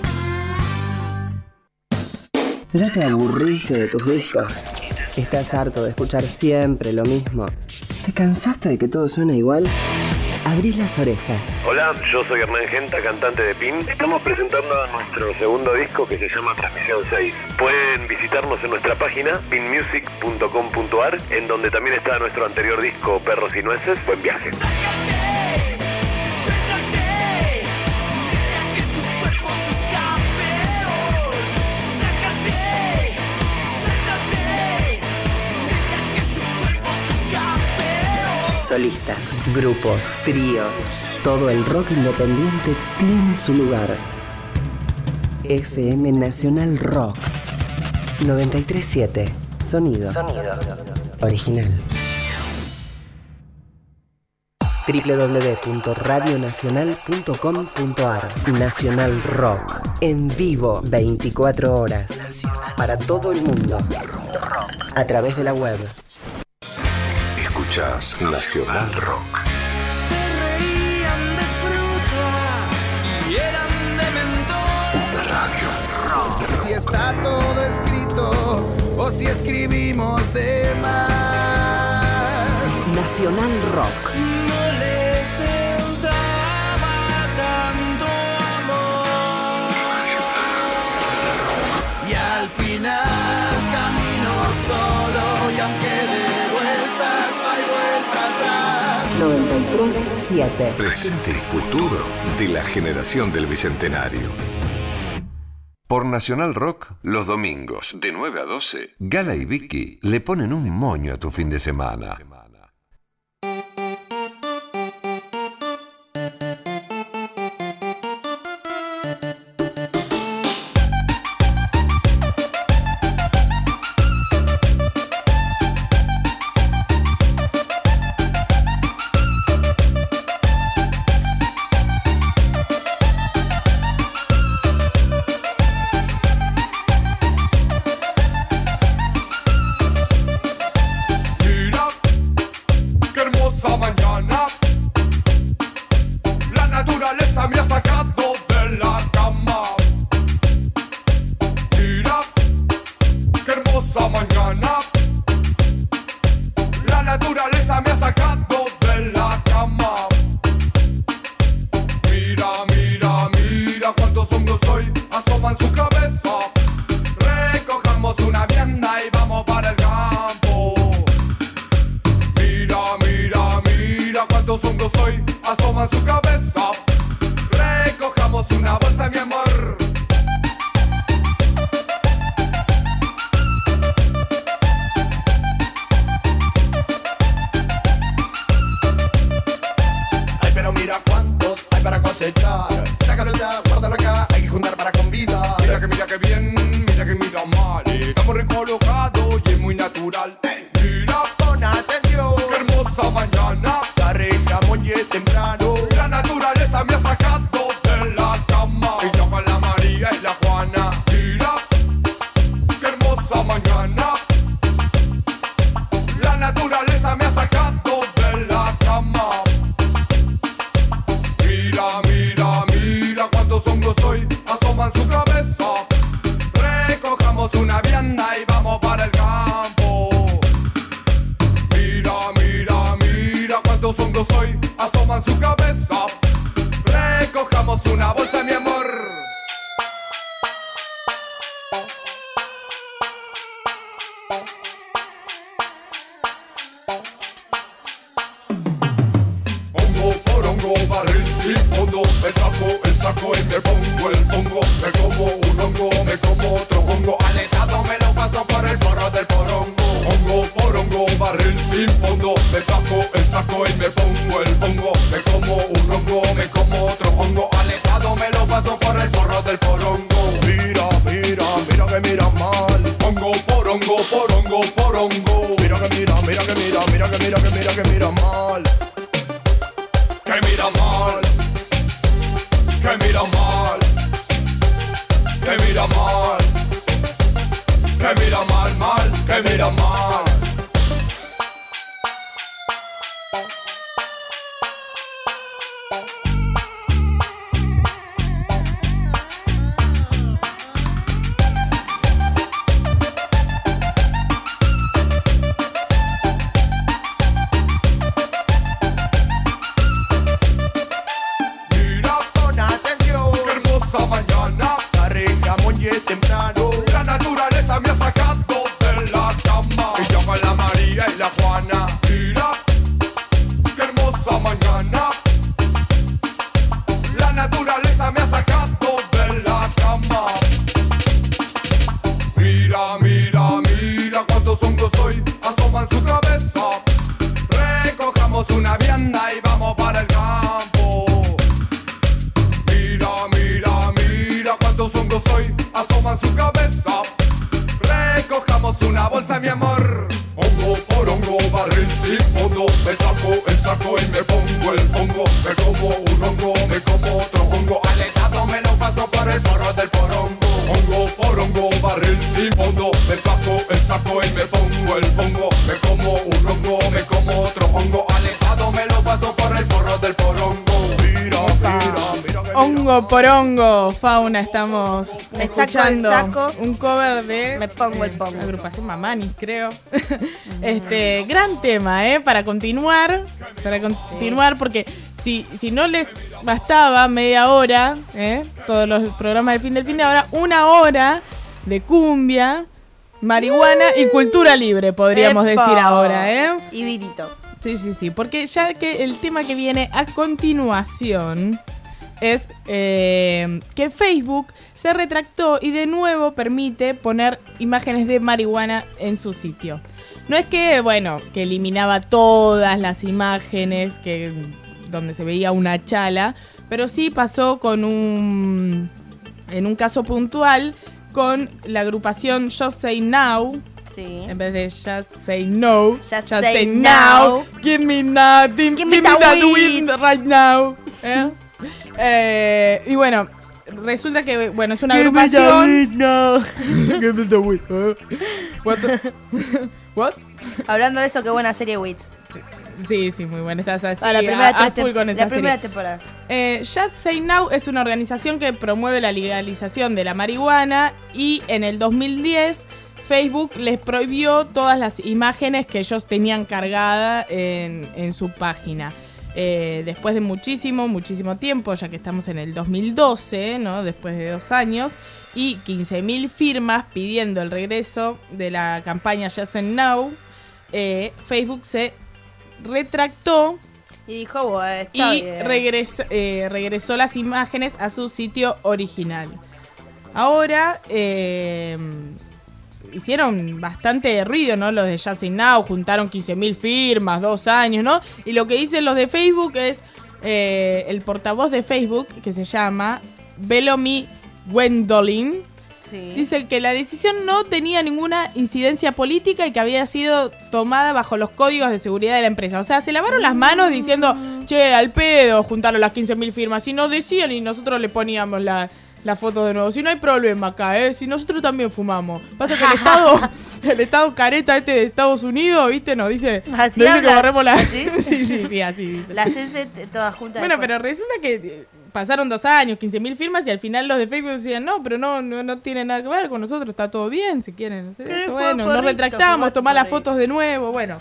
¿Ya te aburriste de tus discos? ¿Estás harto de escuchar siempre lo mismo? ¿Te cansaste de que todo suene igual? Abrí las orejas. Hola, yo soy Hernán Genta, cantante de P I N. Estamos presentando nuestro segundo disco que se llama Transmisión seis. Pueden visitarnos en nuestra página pin music punto com punto a r, en donde también está nuestro anterior disco Perros y Nueces. Buen viaje. Solistas, grupos, tríos. Todo el rock independiente tiene su lugar. F M Nacional Rock noventa y tres siete. Sonido. Sonido. Original. doble u doble u doble u punto radio nacional punto com punto a r. Nacional Rock. En vivo veinticuatro horas. Para todo el mundo. A través de la web. Escuchás Nacional Rock. Se reían de fruta y eran de mentón. Una radio. Si está todo escrito o si escribimos de más. Nacional Rock. No les entraba tanto amor. Y al final camino solo y aunque de vueltas no hay vuelta atrás. noventa y tres siete. Presente y futuro de la generación del Bicentenario. Por Nacional Rock, los domingos, de nueve a doce, Gala y Vicky le ponen un moño a tu fin de semana. ¿Cuántos hongos hoy asoman su cabeza? Recojamos una bolsa, mi amor. Ay, pero mira cuántos hay para cosechar. Sácalo ya, guárdalo acá, hay que juntar para convidar. Mira que mira que bien, mira que mira mal. Estamos recolocados y es muy natural. Mira, Pon atención, qué hermosa mañana. arreglamos y es temprano. La naturaleza me ha sacado de la cama. Y yo con la María y la Juana. Mira, qué hermosa mañana. La naturaleza me ha sacado de la cama. Mira, mira, mira cuántos hongos hoy asoman su cabeza. Recojamos una vianda y vamos para el campo. Mira, mira, mira cuántos hongos hoy asoman su cabeza. Recojamos una bolsa, mi amor. Hongo por hongo, barril sin fondo. Me saco el saco y me pongo el pongo. Me como un hongo, me como otro hongo. Aletado me lo paso por el forro del porongo. Hongo por hongo, barril sin fondo. Me saco el saco y me pongo el pongo. Me como un hongo, me como otro hongo. Aletado me lo paso por el forro del porongo. Mira, mira, mira que mira mal. Hongo por hongo, por hongo, por hongo. Mira que mira, mira que mira, mira que mira, que mira que mira mal. Que mira mal. Que mira mal. Que mira mal. Que mira mal, mal. Que mira mal. Mira, Pon atención, qué hermosa mañana. arreglamos y es temprano. La naturaleza me ha sacado de la cama. Y yo con la María y la Juana. Mira, qué hermosa mañana. La naturaleza me ha sacado de la cama. Mira, mira, mira cuántos hongos hoy asoman su cabeza. Recojamos una vianda y vamos para el campo. Mira, mira, mira cuántos hongos hoy asoman su cabeza. Recojamos una bolsa, mi amor. Hongo por hongo, barril sin fondo. Me saco el saco y me pongo el pongo. Me como un hongo, me como otro hongo. Aletado me lo paso por el forro del porongo. Hongo por hongo, barril sin fondo. Me saco el saco y me pongo el pongo. Me como un hongo, me como otro hongo. Aletado me lo paso por el forro del porongo. Mira, mira, mira que Hongo por hongo, Fauna, estamos Me saco el escuchando saco, un cover de me pongo el pongo. agrupación Mamanis, creo. Este, gran tema, ¿eh? Para continuar, para continuar, porque si, si no les bastaba media hora, ¿eh? Todos los programas del fin del fin de ahora, una hora de cumbia, marihuana y cultura libre, podríamos ¡Epa! decir ahora, ¿eh? Y vinito. Sí, sí, sí, porque ya que el tema que viene a continuación es eh, que Facebook se retractó y de nuevo permite poner imágenes de marihuana en su sitio. No es que, bueno, que eliminaba todas las imágenes que donde se veía una chala, pero sí pasó con un en un caso puntual con la agrupación Just Say Now. Sí. En vez de just say no, Just just, say say, now. now. Give me nothing, Give me the that weed. weed right now. ¿Eh? Eh, y bueno, resulta que bueno es una Give me the agrupación. weed, no. Give me the weed. ¿eh? What? What? Hablando de eso, qué buena serie Wits. Sí, sí, muy buena. Estás así Ah, la primera, a, a tres full tem- con esa la primera serie. temporada. Eh, Just Say Now es una organización que promueve la legalización de la marihuana y en el dos mil diez Facebook les prohibió todas las imágenes que ellos tenían cargadas en, en su página. Eh, después de muchísimo, muchísimo tiempo, ya que estamos en el dos mil doce, ¿no? Después de dos años, y quince mil firmas pidiendo el regreso de la campaña Just Say Now, eh, Facebook se retractó Y dijo, bueno, está y bien. regresó, eh, regresó las imágenes a su sitio original. Ahora eh, hicieron bastante ruido, ¿no? Los de Just Say Now juntaron quince mil firmas, dos años, ¿no? Y lo que dicen los de Facebook es, eh, el portavoz de Facebook, que se llama Bellamy Gwendolyn, sí. Dice que la decisión no tenía ninguna incidencia política y que había sido tomada bajo los códigos de seguridad de la empresa. O sea, se lavaron las manos diciendo, che, al pedo juntaron las quince mil firmas. Si no decían y nosotros le poníamos la, la foto de nuevo. Si no hay problema acá, ¿eh? Si nosotros también fumamos. Pasa que el Estado, el Estado careta este de Estados Unidos, ¿viste? Nos dice, nos dice que borremos la... ¿Así? sí, sí, sí, así dice. Las C C todas juntas. Bueno, después. pero resulta que pasaron dos años, quince mil firmas, y al final los de Facebook decían, no, pero no, no, no tiene nada que ver con nosotros, está todo bien, si quieren hacer Pero esto. fue Bueno, correcto, nos retractamos, fue tomar las correcto. fotos de nuevo, bueno.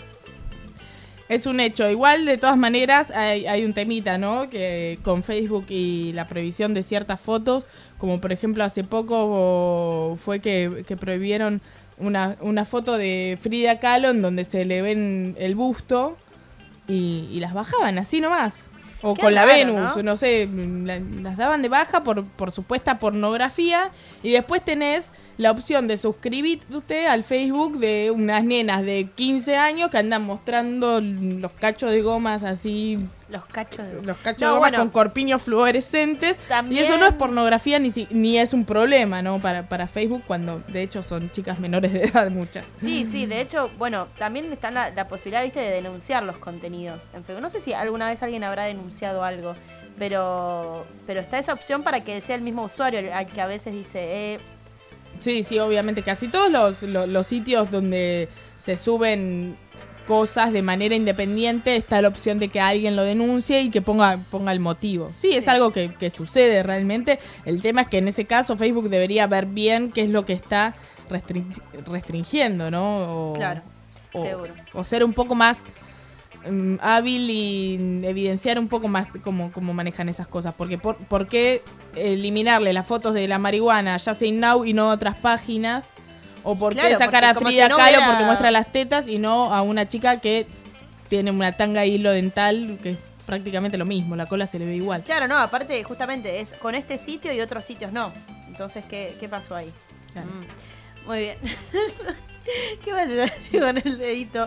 Es un hecho. Igual, de todas maneras, hay, hay un temita, ¿no? Que con Facebook y la prohibición de ciertas fotos, como por ejemplo hace poco fue que, que prohibieron una, una foto de Frida Kahlo en donde se le ven el busto y, y las bajaban así nomás. O Qué con la raro, Venus, ¿no? no, sé, la- las daban de baja por, por supuesta pornografía. Y después tenés la opción de suscribirte al Facebook de unas nenas de quince años que andan mostrando los cachos de gomas así, Los cachos de... los cachos No, de gomas bueno. con corpiños fluorescentes. También- Y eso no es pornografía ni, si- ni es un problema, ¿no? Para, para Facebook, cuando de hecho son chicas menores de edad muchas. Sí, sí, de hecho, bueno, también está la, la posibilidad, viste, de denunciar los contenidos en Facebook. No sé si alguna vez alguien habrá denunciado algo, pero pero está esa opción para que sea el mismo usuario el- al que a veces dice, eh, Sí, sí, obviamente. Casi todos los, los, los sitios donde se suben cosas de manera independiente está la opción de que alguien lo denuncie y que ponga, ponga el motivo. Sí, es Sí. algo que, que sucede realmente. El tema es que en ese caso Facebook debería ver bien qué es lo que está restring- restringiendo, ¿no? O, Claro, o- seguro. O ser un poco más mm, hábil y evidenciar un poco más cómo, cómo manejan esas cosas. Porque por, ¿por qué eliminarle las fotos de la marihuana a Just Say Now y no a otras páginas? ¿O por qué Claro, sacar porque a como Frida si no Kahlo hubiera- porque muestra las tetas y no a una chica que tiene una tanga de hilo dental, que es prácticamente lo mismo, la cola se le ve igual? claro, no, aparte, justamente, es con este sitio y otros sitios no. Entonces, ¿qué, qué pasó ahí? Claro. Mm, Muy bien. ¿Qué vas a hacer con el dedito?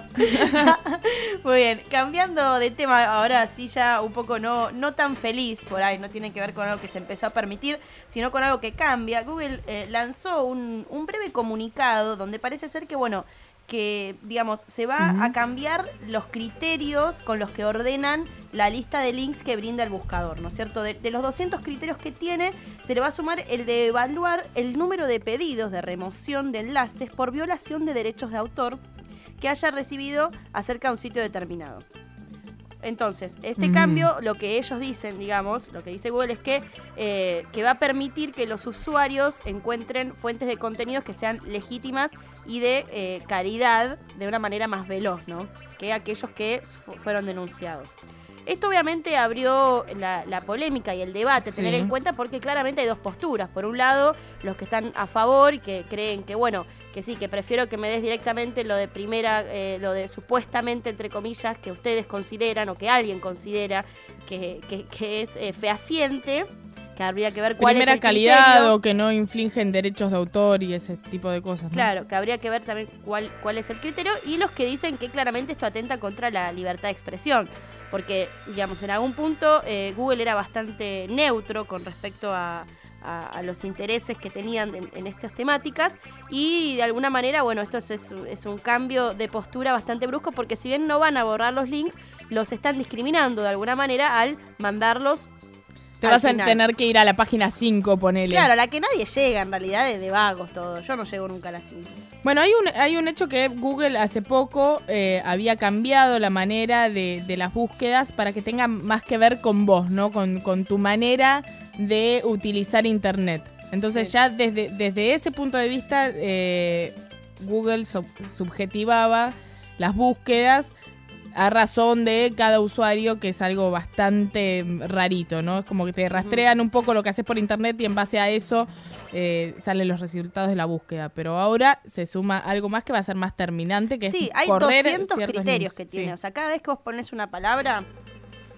Muy bien, cambiando de tema, ahora sí ya un poco no, no tan feliz por ahí, no tiene que ver con algo que se empezó a permitir, sino con algo que cambia. Google eh, lanzó un, un breve comunicado donde parece ser que, bueno, que, digamos, se va Ujú. a cambiar los criterios con los que ordenan la lista de links que brinda el buscador, ¿no es cierto? De, de los doscientos criterios que tiene, se le va a sumar el de evaluar el número de pedidos de remoción de enlaces por violación de derechos de autor que haya recibido acerca de un sitio determinado. Entonces, este Ujú. cambio, lo que ellos dicen, digamos, lo que dice Google es que, eh, que va a permitir que los usuarios encuentren fuentes de contenidos que sean legítimas y de eh, calidad de una manera más veloz, ¿no? Que aquellos que fu- fueron denunciados. Esto obviamente abrió la, la polémica y el debate, Sí. tener en cuenta, porque claramente hay dos posturas. Por un lado, los que están a favor y que creen que, bueno, que sí, que prefiero que me des directamente lo de primera, eh, lo de supuestamente, entre comillas, que ustedes consideran o que alguien considera que, que, que es eh, fehaciente, que habría que ver cuál Primera es el calidad criterio. o que no infringen derechos de autor y ese tipo de cosas, ¿no? Claro, que habría que ver también cuál, cuál es el criterio, y los que dicen que claramente esto atenta contra la libertad de expresión, porque, digamos, en algún punto eh, Google era bastante neutro con respecto a, a, a los intereses que tenían en, en estas temáticas, y de alguna manera, bueno, esto es, es, es un cambio de postura bastante brusco, porque si bien no van a borrar los links, los están discriminando de alguna manera al mandarlos. Te al vas a final. tener que ir a la página cinco, ponele. Claro, a la que nadie llega en realidad, es de vagos todo. Yo no llego nunca a las cinco. Bueno, hay un, hay un hecho que Google hace poco eh, había cambiado la manera de, de las búsquedas para que tengan más que ver con vos, ¿no? Con, con tu manera de utilizar Internet. Entonces Sí. ya desde, desde ese punto de vista eh, Google sub- subjetivaba las búsquedas a razón de cada usuario, que es algo bastante rarito, ¿no? Es como que te rastrean un poco lo que haces por internet y en base a eso eh, salen los resultados de la búsqueda. Pero ahora se suma algo más que va a ser más terminante, que Sí, es hay correr doscientos ciertos criterios links. que tiene. Sí. O sea, cada vez que vos pones una palabra,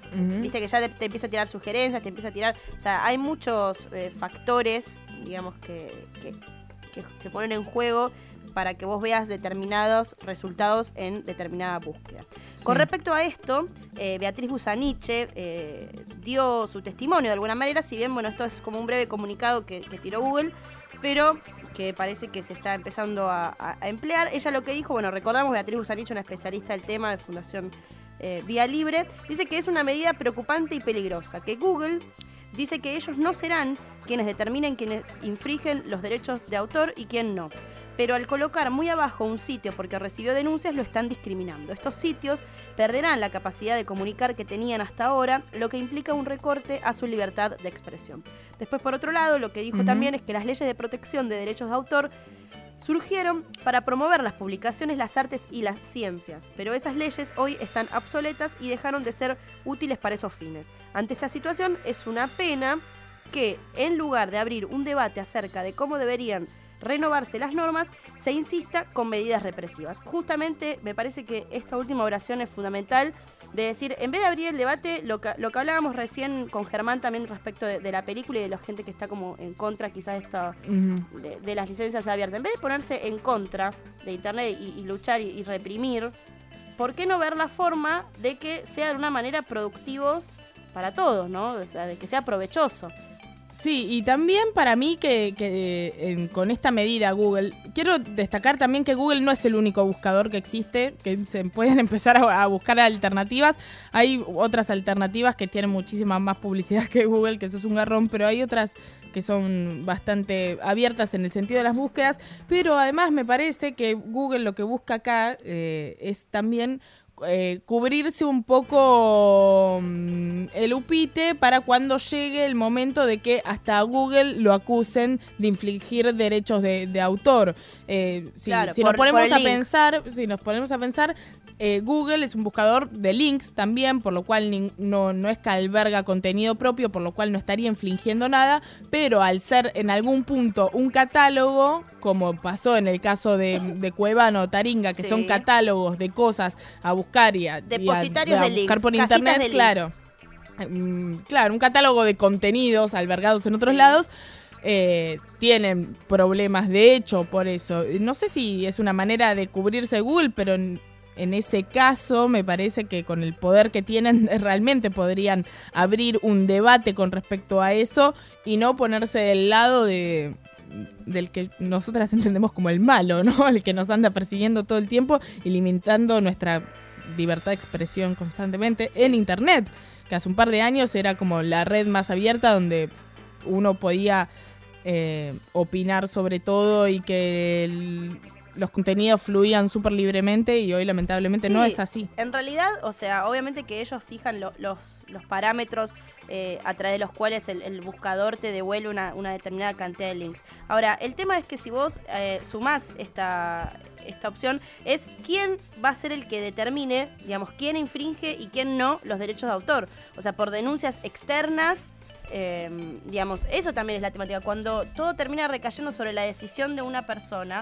Uh-huh. Viste que ya te, te empieza a tirar sugerencias, te empieza a tirar... O sea, hay muchos eh, factores, digamos, que, que, que se ponen en juego para que vos veas determinados resultados en determinada búsqueda. Sí. Con respecto a esto, eh, Beatriz Busaniche eh, dio su testimonio de alguna manera, si bien, bueno, esto es como un breve comunicado que, que tiró Google, pero que parece que se está empezando a, a, a emplear. Ella lo que dijo, bueno, recordamos, Beatriz Busaniche, una especialista del tema de Fundación eh, Vía Libre, dice que es una medida preocupante y peligrosa, que Google dice que ellos no serán quienes determinen quienes infringen los derechos de autor y quién no. Pero al colocar muy abajo un sitio porque recibió denuncias, lo están discriminando. Estos sitios perderán la capacidad de comunicar que tenían hasta ahora, lo que implica un recorte a su libertad de expresión. Después, por otro lado, lo que dijo uh-huh. también es que las leyes de protección de derechos de autor surgieron para promover las publicaciones, las artes y las ciencias, pero esas leyes hoy están obsoletas y dejaron de ser útiles para esos fines. Ante esta situación, es una pena que, en lugar de abrir un debate acerca de cómo deberían renovarse las normas, se insista con medidas represivas. Justamente me parece que esta última oración es fundamental, de decir, en vez de abrir el debate, lo que, lo que hablábamos recién con Germán también respecto de, de la película y de la gente que está como en contra quizás esta, uh-huh. de, de las licencias abiertas, en vez de ponerse en contra de internet y, y luchar y, y reprimir, ¿por qué no ver la forma de que sea de una manera productivos para todos, ¿no? O sea, de que sea provechoso. Sí, y también para mí que, que en, con esta medida Google, quiero destacar también que Google no es el único buscador que existe, que se pueden empezar a, a buscar alternativas. Hay otras alternativas que tienen muchísima más publicidad que Google, que eso es un garrón, pero hay otras que son bastante abiertas en el sentido de las búsquedas, pero además me parece que Google lo que busca acá eh, es también... Eh, cubrirse un poco um, el upite para cuando llegue el momento de que hasta Google lo acusen de infligir derechos de, de autor. Eh, si, claro, si por, nos ponemos a link. pensar, si nos ponemos a pensar, eh, Google es un buscador de links también, por lo cual ni, no, no es que alberga contenido propio, por lo cual no estaría infringiendo nada, pero al ser en algún punto un catálogo, como pasó en el caso de, de Cuevana o Taringa, que sí. son catálogos de cosas a buscar y a, depositarios y a, a de buscar links, por internet, de claro. Mm, claro, un catálogo de contenidos albergados en otros sí. lados. Eh, tienen problemas de hecho por eso. No sé si es una manera de cubrirse Google, pero en, en ese caso me parece que con el poder que tienen realmente podrían abrir un debate con respecto a eso y no ponerse del lado de... del que nosotras entendemos como el malo, ¿no? El que nos anda persiguiendo todo el tiempo y limitando nuestra libertad de expresión constantemente en internet, que hace un par de años era como la red más abierta donde uno podía eh, opinar sobre todo y que el, los contenidos fluían súper libremente, y hoy lamentablemente sí, no es así. En realidad, o sea, obviamente que ellos fijan lo, los, los parámetros eh, a través de los cuales el, el buscador te devuelve una, una determinada cantidad de links. Ahora, el tema es que si vos eh, sumás esta, esta opción, es quién va a ser el que determine, digamos, quién infringe y quién no los derechos de autor. O sea, por denuncias externas. Eh, digamos, eso también es la temática. Cuando todo termina recayendo sobre la decisión de una persona,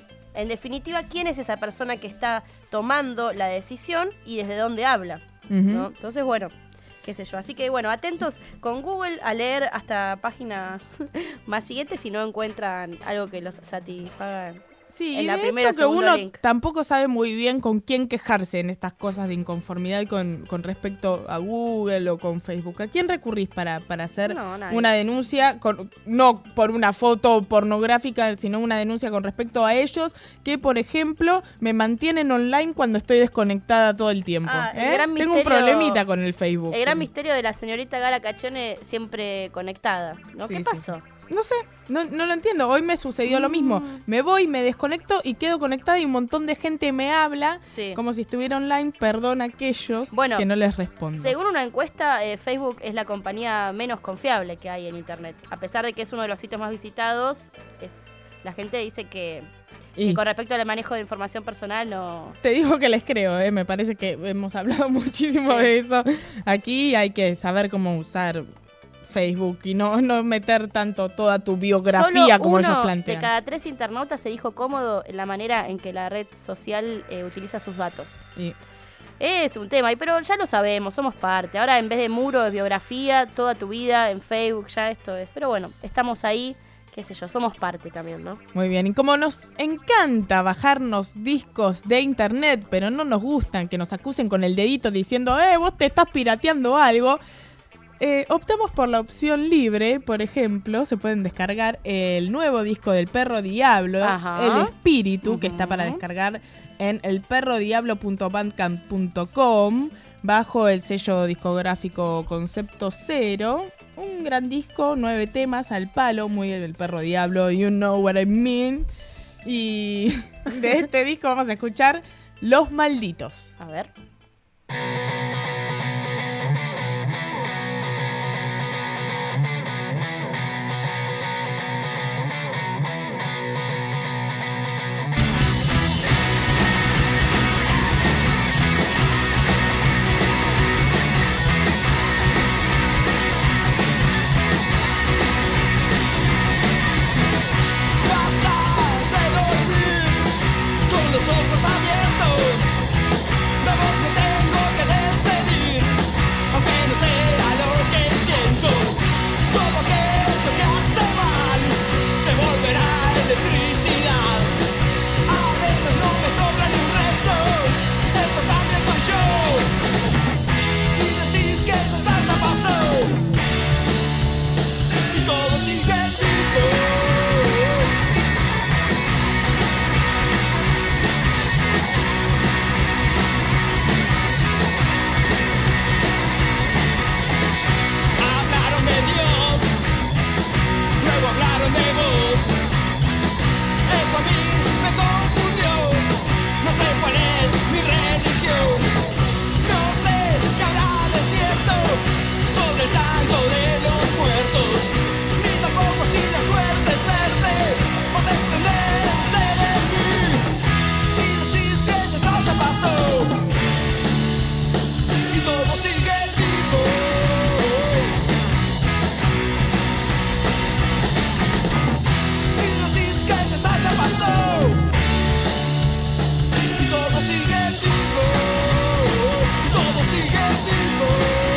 en definitiva, ¿quién es esa persona que está tomando la decisión y desde dónde habla? Uh-huh. ¿No? Entonces, bueno, qué sé yo. Así que, bueno, atentos con Google a leer hasta páginas más siguientes si no encuentran algo que los satisfaga. Sí, en y la de primera, hecho que uno link. tampoco sabe muy bien con quién quejarse en estas cosas de inconformidad con, con respecto a Google o con Facebook. ¿A quién recurrís para, para hacer no, una denuncia? Con, no por una foto pornográfica, sino una denuncia con respecto a ellos que, por ejemplo, me mantienen online cuando estoy desconectada todo el tiempo. Ah, el ¿eh? gran Tengo misterio, un problemita con el Facebook. El gran misterio de la señorita Gara Cachone siempre conectada, ¿no? Sí, ¿Qué pasó? Sí. No sé, no, no lo entiendo. Hoy me sucedió mm. lo mismo. Me voy, me desconecto y quedo conectada y un montón de gente me habla sí. como si estuviera online. Perdón a aquellos bueno, que no les respondo. Según una encuesta, eh, Facebook es la compañía menos confiable que hay en Internet. A pesar de que es uno de los sitios más visitados, es la gente dice que, que con respecto al manejo de información personal no... Te digo que les creo, eh. me parece que hemos hablado muchísimo sí. de eso. Aquí hay que saber cómo usar Facebook y no, no meter tanto toda tu biografía Solo como uno ellos plantean. De cada tres internautas se dijo cómodo en la manera en que la red social eh, utiliza sus datos. Y Es un tema, y pero ya lo sabemos, somos parte. Ahora en vez de muro de biografía, toda tu vida en Facebook, ya esto es. Pero bueno, estamos ahí, qué sé yo, somos parte también, ¿no? Muy bien, y como nos encanta bajarnos discos de internet, pero no nos gustan que nos acusen con el dedito diciendo, eh, vos te estás pirateando algo, eh, optamos por la opción libre. Por ejemplo, se pueden descargar el nuevo disco del Perro Diablo, Ajá. El Espíritu, uh-huh. que está para Ujú. descargar en el perro diablo punto bandcamp punto com, bajo el sello discográfico Concepto Cero. Un gran disco, nueve temas al palo, muy el Perro Diablo, you know what I mean. Y de este disco vamos a escuchar Los Malditos. A ver. Los ojos abiertos, la voz me tengo que despedir, aunque no sea lo que siento. Todo aquello que hace mal se volverá electricidad. A veces no me sobra ni un resto, esto también soy yo. Y decís que eso está ya pasó, y todo sigue vivo. Hablaron de vos, eso a mí me confundió. No sé cuál es mi religión, no sé qué habrá de cierto sobre el tanto de los muertos, ni tampoco si la suerte es verte o desprenderte de mí. Y decís que ya está, ya pasó, y todo sigue vivo. Ya pasó, y todo sigue vivo, y todo sigue vivo.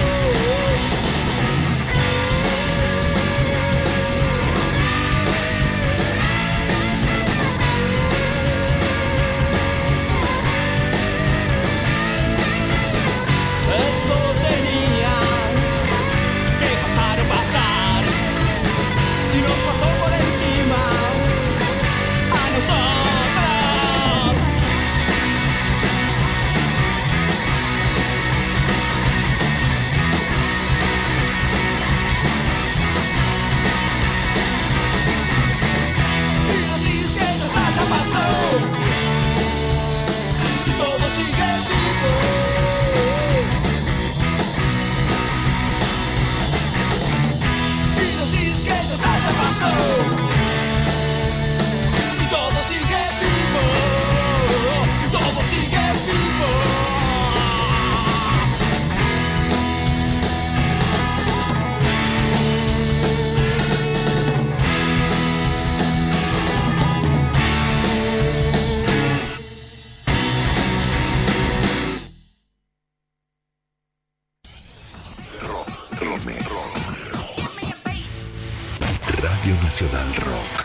Esto tenía que pasar o pasar, y nos pasó por encima a nosotros. Y decís que ya está, ya pasó, y todo sigue vivo. Y decís que ya está, ya pasó, y todo sigue vivo, y todo sigue vivo. Radio Nacional Rock.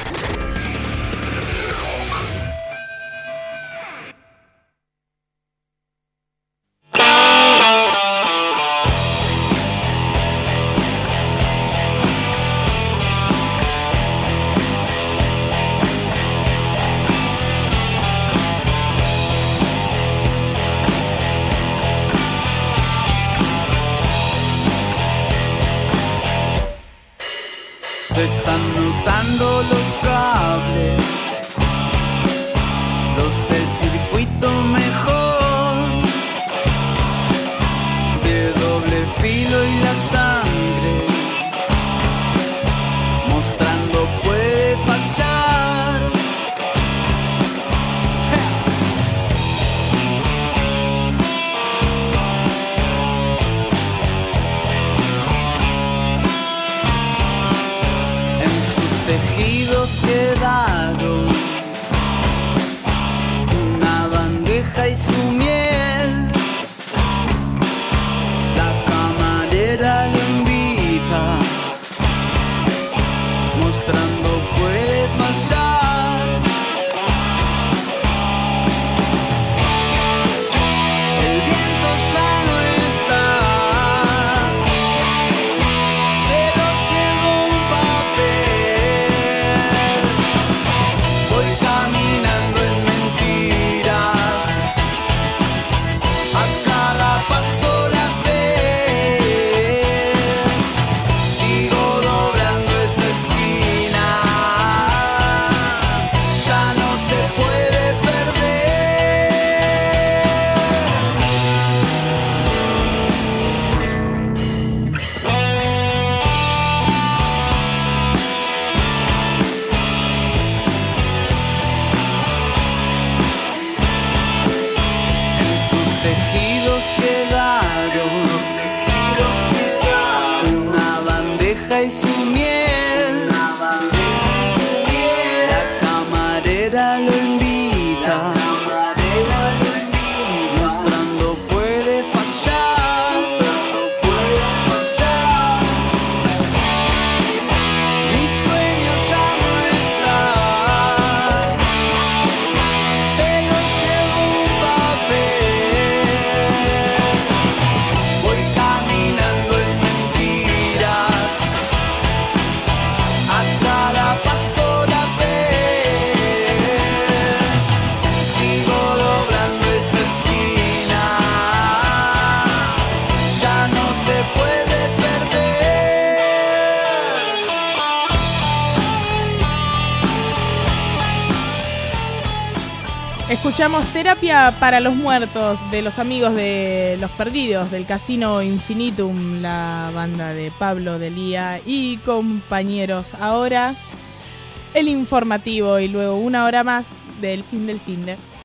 Se están notando los cables, los del circuito mejor, de doble filo y la sangre, mostrando puede fallar. Tejidos quedaron una bandeja y su miel, Escuchamos Terapia para los Muertos de los amigos de Los Perdidos del Casino Infinitum, la banda de Pablo Delía y compañeros. Ahora el informativo y luego una hora más del fin del finde.